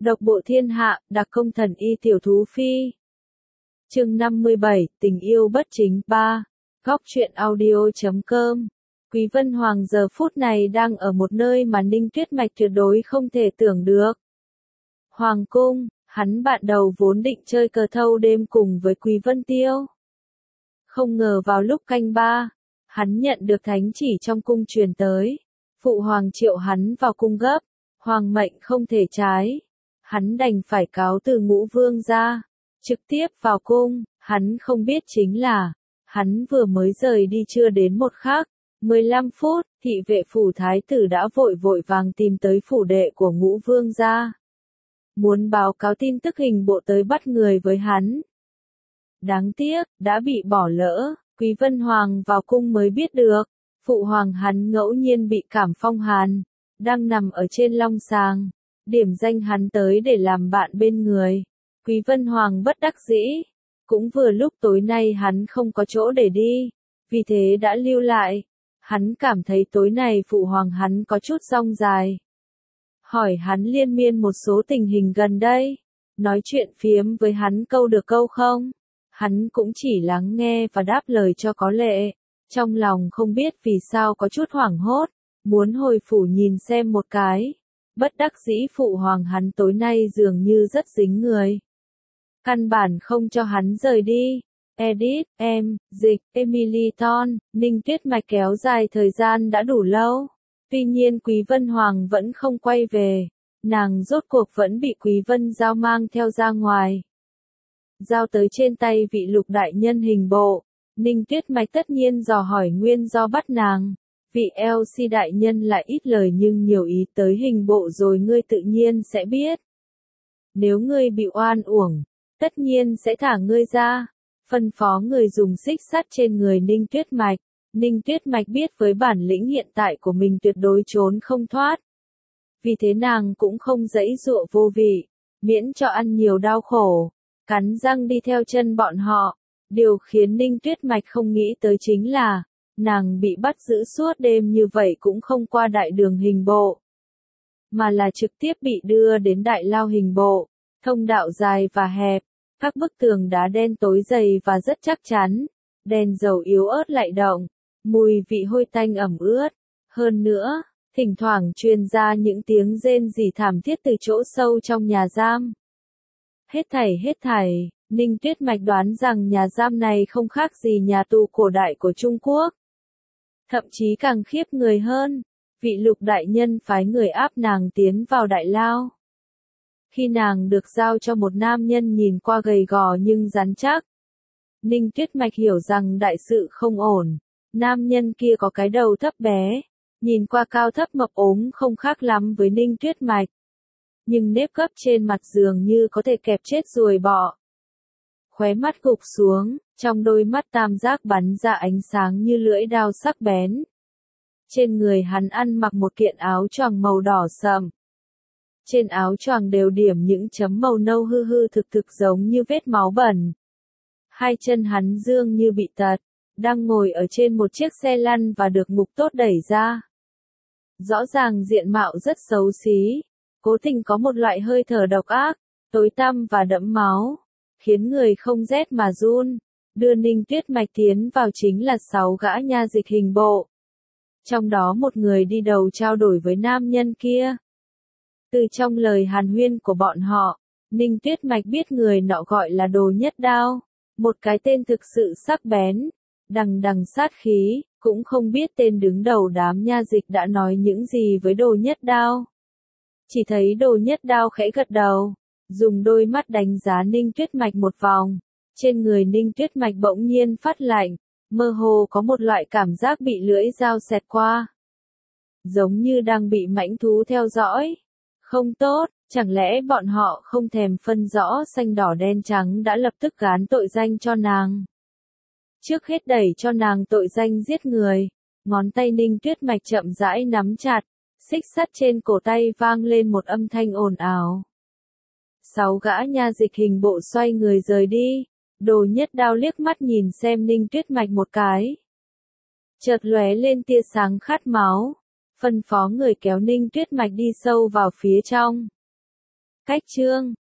Độc bộ thiên hạ, đặc công thần y tiểu thú phi. Chương 57, tình yêu bất chính 3. Góc truyện audio.com. Quý Vân Hoàng giờ phút này đang ở một nơi mà Ninh Tuyết Mạch tuyệt đối không thể tưởng được. Hoàng cung, hắn bạn đầu vốn định chơi cờ thâu đêm cùng với Quý Vân Tiêu. Không ngờ vào lúc canh ba, hắn nhận được thánh chỉ trong cung truyền tới. Phụ hoàng triệu hắn vào cung gấp, hoàng mệnh không thể trái. Hắn đành phải cáo từ Ngũ Vương ra, trực tiếp vào cung. Hắn không biết chính là, hắn vừa mới rời đi chưa đến một khắc, 15 phút, thị vệ phủ thái tử đã vội vội vàng tìm tới phủ đệ của Ngũ Vương ra. Muốn báo cáo tin tức hình bộ tới bắt người với hắn. Đáng tiếc, đã bị bỏ lỡ, Quý Vân Hoàng vào cung mới biết được, phụ hoàng hắn ngẫu nhiên bị cảm phong hàn, đang nằm ở trên long sàng, điểm danh hắn tới để làm bạn bên người. Quý Vân Hoàng bất đắc dĩ, cũng vừa lúc tối nay hắn không có chỗ để đi, vì thế đã lưu lại. Hắn cảm thấy tối nay phụ hoàng hắn có chút rong dài. Hỏi hắn liên miên một số tình hình gần đây, nói chuyện phiếm với hắn câu được câu không. Hắn cũng chỉ lắng nghe và đáp lời cho có lệ, trong lòng không biết vì sao có chút hoảng hốt, muốn hồi phủ nhìn xem một cái. Bất đắc dĩ phụ hoàng hắn tối nay dường như rất dính người. Căn bản không cho hắn rời đi. Edit, dịch, Emily Ton, Ninh Tuyết Mạch kéo dài thời gian đã đủ lâu. Tuy nhiên Quý Vân Hoàng vẫn không quay về. Nàng rốt cuộc vẫn bị Quý Vân Giao mang theo ra ngoài. Giao tới trên tay vị Lục đại nhân hình bộ. Ninh Tuyết Mạch tất nhiên dò hỏi nguyên do bắt nàng. Vị LC đại nhân lại ít lời nhưng nhiều ý tới hình bộ rồi ngươi tự nhiên sẽ biết. Nếu ngươi bị oan uổng, tất nhiên sẽ thả ngươi ra. Phân phó người dùng xích sắt trên người Ninh Tuyết Mạch. Ninh Tuyết Mạch biết với bản lĩnh hiện tại của mình tuyệt đối trốn không thoát. Vì thế nàng cũng không giãy giụa vô vị, miễn cho ăn nhiều đau khổ, cắn răng đi theo chân bọn họ. Điều khiến Ninh Tuyết Mạch không nghĩ tới chính là, nàng bị bắt giữ suốt đêm như vậy cũng không qua đại đường hình bộ, mà là trực tiếp bị đưa đến đại lao hình bộ. Thông đạo dài và hẹp, các bức tường đá đen tối dày và rất chắc chắn, đèn dầu yếu ớt lại động, mùi vị hôi tanh ẩm ướt. Hơn nữa, thỉnh thoảng truyền ra những tiếng rên rỉ thảm thiết từ chỗ sâu trong nhà giam. Hết thảy, Ninh Tuyết Mạch đoán rằng nhà giam này không khác gì nhà tù cổ đại của Trung Quốc. Thậm chí càng khiếp người hơn, vị Lục đại nhân phái người áp nàng tiến vào đại lao. Khi nàng được giao cho một nam nhân nhìn qua gầy gò nhưng rắn chắc, Ninh Tuyết Mạch hiểu rằng đại sự không ổn. Nam nhân kia có cái đầu thấp bé, nhìn qua cao thấp mập ốm không khác lắm với Ninh Tuyết Mạch. Nhưng nếp gấp trên mặt dường như có thể kẹp chết ruồi bọ. Khóe mắt gục xuống, trong đôi mắt tam giác bắn ra ánh sáng như lưỡi dao sắc bén. Trên người hắn ăn mặc một kiện áo choàng màu đỏ sậm. Trên áo choàng đều điểm những chấm màu nâu hư hư thực thực giống như vết máu bẩn. Hai chân hắn dương như bị tật, đang ngồi ở trên một chiếc xe lăn và được ngục tốt đẩy ra. Rõ ràng diện mạo rất xấu xí, cố tình có một loại hơi thở độc ác, tối tăm và đẫm máu, khiến người không rét mà run. Đưa Ninh Tuyết Mạch tiến vào chính là 6 gã nha dịch hình bộ. Trong đó một người đi đầu trao đổi với nam nhân kia. Từ trong lời hàn huyên của bọn họ, Ninh Tuyết Mạch biết người nọ gọi là Đồ Nhất Đao, một cái tên thực sự sắc bén, đằng đằng sát khí, cũng không biết tên đứng đầu đám nha dịch đã nói những gì với Đồ Nhất Đao. Chỉ thấy Đồ Nhất Đao khẽ gật đầu, dùng đôi mắt đánh giá Ninh Tuyết Mạch một vòng, trên người Ninh Tuyết Mạch bỗng nhiên phát lạnh, mơ hồ có một loại cảm giác bị lưỡi dao xẹt qua. Giống như đang bị mãnh thú theo dõi. Không tốt, chẳng lẽ bọn họ không thèm phân rõ xanh đỏ đen trắng đã lập tức gán tội danh cho nàng. Trước hết đẩy cho nàng tội danh giết người, ngón tay Ninh Tuyết Mạch chậm rãi nắm chặt, xích sắt trên cổ tay vang lên một âm thanh ồn ào. 6 gã nha dịch hình bộ xoay người rời đi, Đồ Nhất Đao liếc mắt nhìn xem Ninh Tuyết Mạch một cái. Chợt lóe lên tia sáng khát máu. Phân phó người kéo Ninh Tuyết Mạch đi sâu vào phía trong. Cách chương